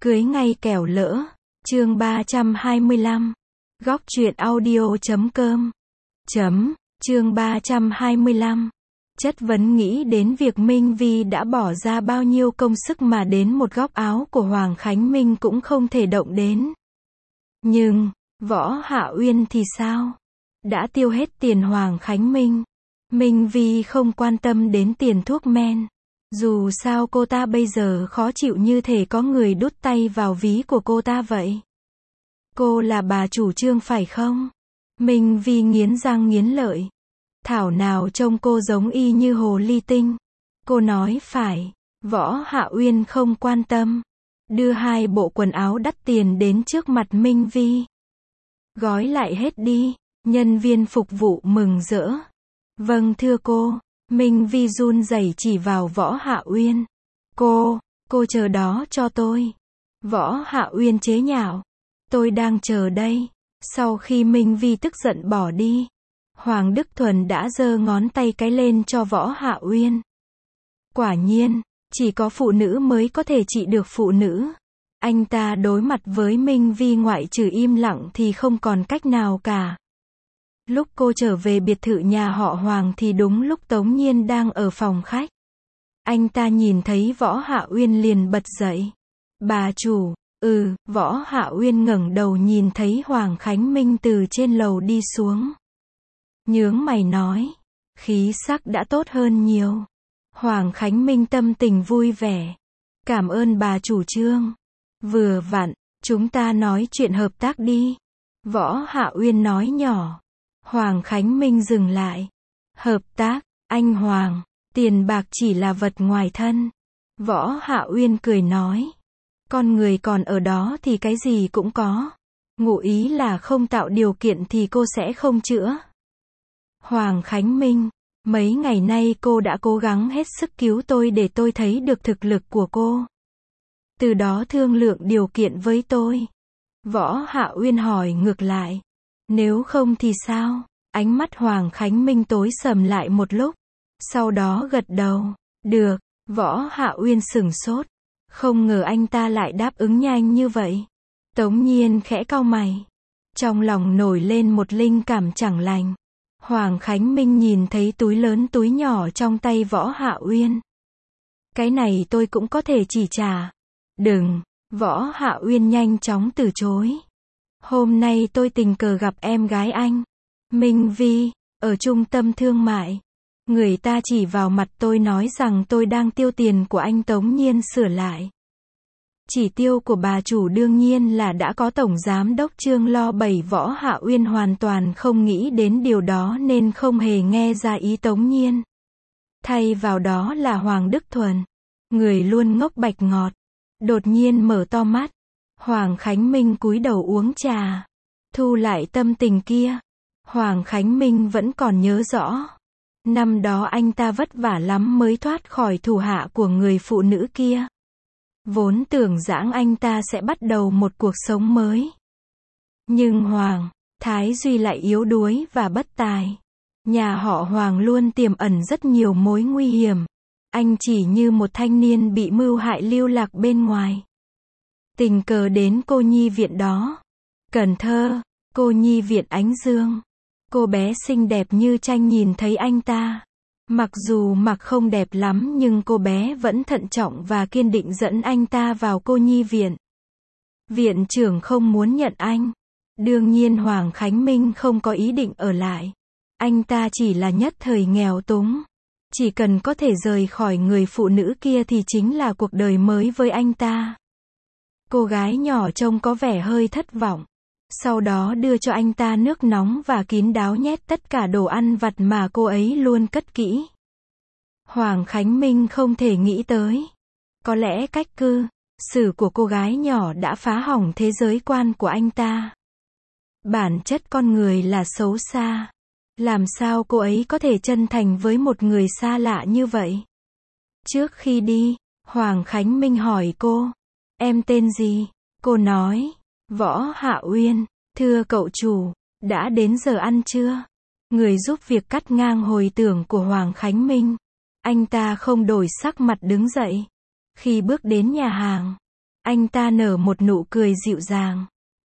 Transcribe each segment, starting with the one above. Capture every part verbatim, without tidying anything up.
Cưới ngay kẻo lỡ. Chương ba trăm hai mươi lăm. Góc truyện audio.com. Chấm. Chương ba trăm hai mươi lăm. Chất vấn nghĩ đến việc Minh Vi đã bỏ ra bao nhiêu công sức mà đến một góc áo của Hoàng Khánh Minh cũng không thể động đến. Nhưng, Võ Hạ Uyên thì sao? Đã tiêu hết tiền Hoàng Khánh Minh. Minh Vi không quan tâm đến tiền thuốc men. Dù sao cô ta bây giờ khó chịu như thể có người đút tay vào ví của cô ta vậy. Cô là bà chủ Trương phải không? Minh Vi nghiến răng nghiến lợi. Thảo nào trông cô giống y như hồ ly tinh. Cô nói phải. Võ Hạ Uyên không quan tâm. Đưa hai bộ quần áo đắt tiền đến trước mặt Minh Vi. Gói lại hết đi. Nhân viên phục vụ mừng rỡ. Vâng thưa cô. Minh Vi run rẩy chỉ vào Võ Hạ Uyên. Cô, cô chờ đó cho tôi. Võ Hạ Uyên chế nhạo. Tôi đang chờ đây. Sau khi Minh Vi tức giận bỏ đi, Hoàng Đức Thuần đã giơ ngón tay cái lên cho Võ Hạ Uyên. Quả nhiên, chỉ có phụ nữ mới có thể trị được phụ nữ. Anh ta đối mặt với Minh Vi ngoại trừ im lặng thì không còn cách nào cả. Lúc cô trở về biệt thự nhà họ Hoàng thì đúng lúc Tống Nhiên đang ở phòng khách. Anh ta nhìn thấy Võ Hạ Uyên liền bật dậy. Bà chủ, ừ, Võ Hạ Uyên ngẩng đầu nhìn thấy Hoàng Khánh Minh từ trên lầu đi xuống. Nhướng mày nói, khí sắc đã tốt hơn nhiều. Hoàng Khánh Minh tâm tình vui vẻ. Cảm ơn bà chủ Trương. Vừa vặn, chúng ta nói chuyện hợp tác đi. Võ Hạ Uyên nói nhỏ. Hoàng Khánh Minh dừng lại. Hợp tác, anh Hoàng, tiền bạc chỉ là vật ngoài thân. Võ Hạ Uyên cười nói. Con người còn ở đó thì cái gì cũng có. Ngụ ý là không tạo điều kiện thì cô sẽ không chữa. Hoàng Khánh Minh, mấy ngày nay cô đã cố gắng hết sức cứu tôi để tôi thấy được thực lực của cô. Từ đó thương lượng điều kiện với tôi. Võ Hạ Uyên hỏi ngược lại. Nếu không thì sao? Ánh mắt Hoàng Khánh Minh tối sầm lại một lúc. Sau đó gật đầu. Được. Võ Hạ Uyên sửng sốt. Không ngờ anh ta lại đáp ứng nhanh như vậy. Tống Nhiên khẽ cau mày. Trong lòng nổi lên một linh cảm chẳng lành. Hoàng Khánh Minh nhìn thấy túi lớn túi nhỏ trong tay Võ Hạ Uyên. Cái này tôi cũng có thể chỉ trả. Đừng. Võ Hạ Uyên nhanh chóng từ chối. Hôm nay tôi tình cờ gặp em gái anh, Minh Vi, ở trung tâm thương mại. Người ta chỉ vào mặt tôi nói rằng tôi đang tiêu tiền của anh. Tống Nhiên sửa lại. Chỉ tiêu của bà chủ đương nhiên là đã có tổng giám đốc Trương lo bày. Võ Hạ Uyên hoàn toàn không nghĩ đến điều đó nên không hề nghe ra ý Tống Nhiên. Thay vào đó là Hoàng Đức Thuần, người luôn ngốc bạch ngọt, đột nhiên mở to mắt. Hoàng Khánh Minh cúi đầu uống trà, thu lại tâm tình kia. Hoàng Khánh Minh vẫn còn nhớ rõ. Năm đó anh ta vất vả lắm mới thoát khỏi thủ hạ của người phụ nữ kia. Vốn tưởng rằng anh ta sẽ bắt đầu một cuộc sống mới. Nhưng Hoàng, Thái Duy lại yếu đuối và bất tài. Nhà họ Hoàng luôn tiềm ẩn rất nhiều mối nguy hiểm. Anh chỉ như một thanh niên bị mưu hại lưu lạc bên ngoài. Tình cờ đến cô nhi viện đó. Cần Thơ, cô nhi viện Ánh Dương. Cô bé xinh đẹp như tranh nhìn thấy anh ta. Mặc dù mặc không đẹp lắm nhưng cô bé vẫn thận trọng và kiên định dẫn anh ta vào cô nhi viện. Viện trưởng không muốn nhận anh. Đương nhiên Hoàng Khánh Minh không có ý định ở lại. Anh ta chỉ là nhất thời nghèo túng. Chỉ cần có thể rời khỏi người phụ nữ kia thì chính là cuộc đời mới với anh ta. Cô gái nhỏ trông có vẻ hơi thất vọng. Sau đó đưa cho anh ta nước nóng và kín đáo nhét tất cả đồ ăn vặt mà cô ấy luôn cất kỹ. Hoàng Khánh Minh không thể nghĩ tới. Có lẽ cách cư xử của cô gái nhỏ đã phá hỏng thế giới quan của anh ta. Bản chất con người là xấu xa. Làm sao cô ấy có thể chân thành với một người xa lạ như vậy? Trước khi đi, Hoàng Khánh Minh hỏi cô. Em tên gì? Cô nói. Võ Hạ Uyên. Thưa cậu chủ, đã đến giờ ăn trưa. Người giúp việc cắt ngang hồi tưởng của Hoàng Khánh Minh. Anh ta không đổi sắc mặt đứng dậy. Khi bước đến nhà hàng, Anh ta nở một nụ cười dịu dàng.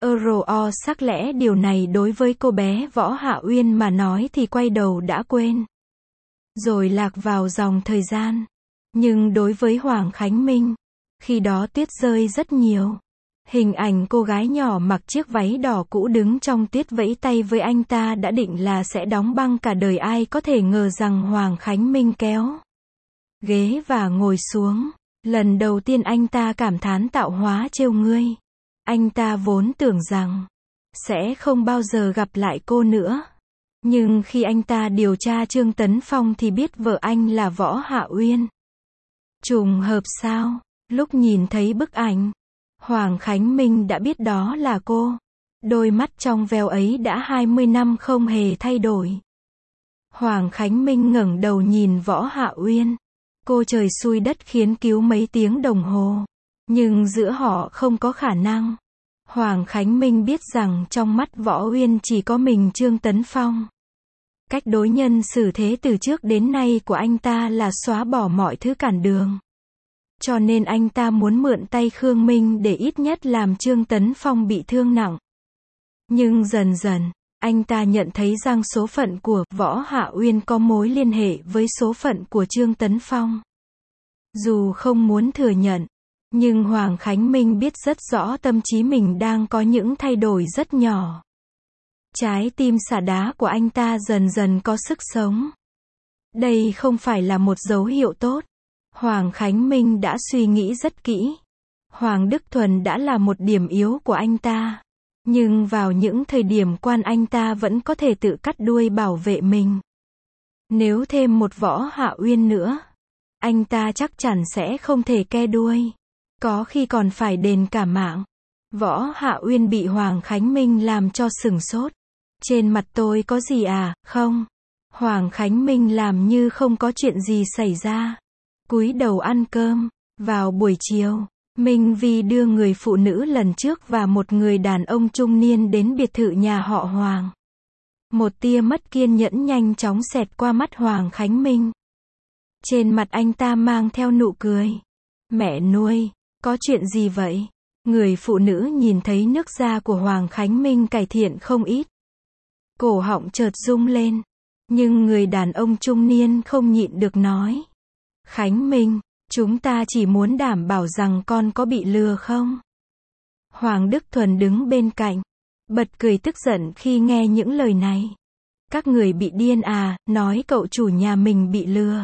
Ơ sắc lẽ điều này đối với cô bé Võ Hạ Uyên mà nói thì quay đầu đã quên. Rồi lạc vào dòng thời gian. Nhưng đối với Hoàng Khánh Minh, khi đó tuyết rơi rất nhiều. Hình ảnh cô gái nhỏ mặc chiếc váy đỏ cũ đứng trong tuyết vẫy tay với anh ta đã định là sẽ đóng băng cả đời, ai có thể ngờ rằng Hoàng Khánh Minh kéo ghế và ngồi xuống. Lần đầu tiên anh ta cảm thán tạo hóa trêu ngươi. Anh ta vốn tưởng rằng sẽ không bao giờ gặp lại cô nữa. Nhưng khi anh ta điều tra Trương Tấn Phong thì biết vợ anh là Võ Hạ Uyên. Trùng hợp sao? Lúc nhìn thấy bức ảnh, Hoàng Khánh Minh đã biết đó là cô. Đôi mắt trong veo ấy đã hai mươi năm không hề thay đổi. Hoàng Khánh Minh ngẩng đầu nhìn Võ Hạ Uyên. Cô trời xui đất khiến cứu mấy tiếng đồng hồ. Nhưng giữa họ không có khả năng. Hoàng Khánh Minh biết rằng trong mắt Võ Uyên chỉ có mình Trương Tấn Phong. Cách đối nhân xử thế từ trước đến nay của anh ta là xóa bỏ mọi thứ cản đường. Cho nên anh ta muốn mượn tay Khương Minh để ít nhất làm Trương Tấn Phong bị thương nặng. Nhưng dần dần, anh ta nhận thấy rằng số phận của Võ Hạ Uyên có mối liên hệ với số phận của Trương Tấn Phong. Dù không muốn thừa nhận, nhưng Hoàng Khánh Minh biết rất rõ tâm trí mình đang có những thay đổi rất nhỏ. Trái tim xả đá của anh ta dần dần có sức sống. Đây không phải là một dấu hiệu tốt. Hoàng Khánh Minh đã suy nghĩ rất kỹ. Hoàng Đức Thuần đã là một điểm yếu của anh ta. Nhưng vào những thời điểm quan anh ta vẫn có thể tự cắt đuôi bảo vệ mình. Nếu thêm một Võ Hạ Uyên nữa, anh ta chắc chắn sẽ không thể ke đuôi. Có khi còn phải đền cả mạng. Võ Hạ Uyên bị Hoàng Khánh Minh làm cho sửng sốt. Trên mặt tôi có gì à? Không. Hoàng Khánh Minh làm như không có chuyện gì xảy ra. Cúi đầu ăn cơm. Vào buổi chiều, Minh Vi đưa người phụ nữ lần trước và một người đàn ông trung niên đến biệt thự nhà họ Hoàng. Một tia mất kiên nhẫn nhanh chóng xẹt qua mắt Hoàng Khánh Minh. Trên mặt anh ta mang theo nụ cười. Mẹ nuôi, có chuyện gì vậy? Người phụ nữ nhìn thấy nước da của Hoàng Khánh Minh cải thiện không ít. Cổ họng chợt rung lên. Nhưng người đàn ông trung niên không nhịn được nói. Khánh Minh, chúng ta chỉ muốn đảm bảo rằng con có bị lừa không? Hoàng Đức Thuần đứng bên cạnh. Bật cười tức giận khi nghe những lời này. Các người bị điên à, nói cậu chủ nhà mình bị lừa.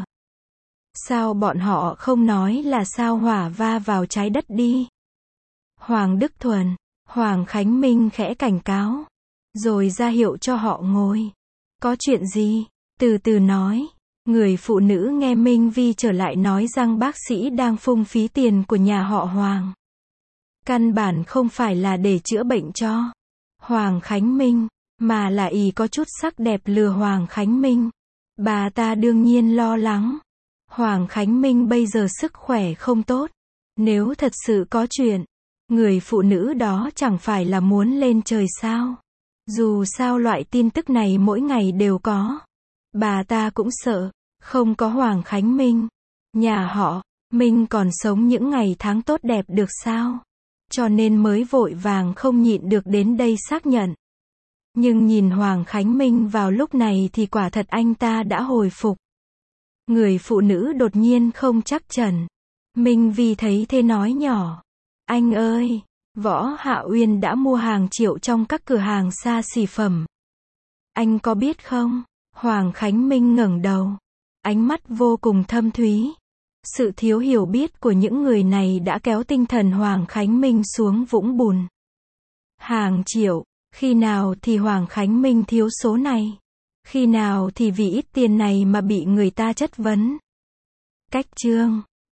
Sao bọn họ không nói là sao hỏa va vào trái đất đi? Hoàng Đức Thuần, Hoàng Khánh Minh khẽ cảnh cáo. Rồi ra hiệu cho họ ngồi. Có chuyện gì? Từ từ nói. Người phụ nữ nghe Minh Vi trở lại nói rằng bác sĩ đang phung phí tiền của nhà họ Hoàng. Căn bản không phải là để chữa bệnh cho Hoàng Khánh Minh, mà là ý có chút sắc đẹp lừa Hoàng Khánh Minh. Bà ta đương nhiên lo lắng. Hoàng Khánh Minh bây giờ sức khỏe không tốt. Nếu thật sự có chuyện, người phụ nữ đó chẳng phải là muốn lên trời sao? Dù sao loại tin tức này mỗi ngày đều có. Bà ta cũng sợ, không có Hoàng Khánh Minh, nhà họ Minh còn sống những ngày tháng tốt đẹp được sao? Cho nên mới vội vàng không nhịn được đến đây xác nhận. Nhưng nhìn Hoàng Khánh Minh vào lúc này thì quả thật anh ta đã hồi phục. Người phụ nữ đột nhiên không chắc chắn. Minh Vi thấy thế nói nhỏ. Anh ơi, Võ Hạ Uyên đã mua hàng triệu trong các cửa hàng xa xỉ phẩm. Anh có biết không? Hoàng Khánh Minh ngẩng đầu. Ánh mắt vô cùng thâm thúy. Sự thiếu hiểu biết của những người này đã kéo tinh thần Hoàng Khánh Minh xuống vũng bùn. Hàng triệu, khi nào thì Hoàng Khánh Minh thiếu số này? Khi nào thì vì ít tiền này mà bị người ta chất vấn? Cách chương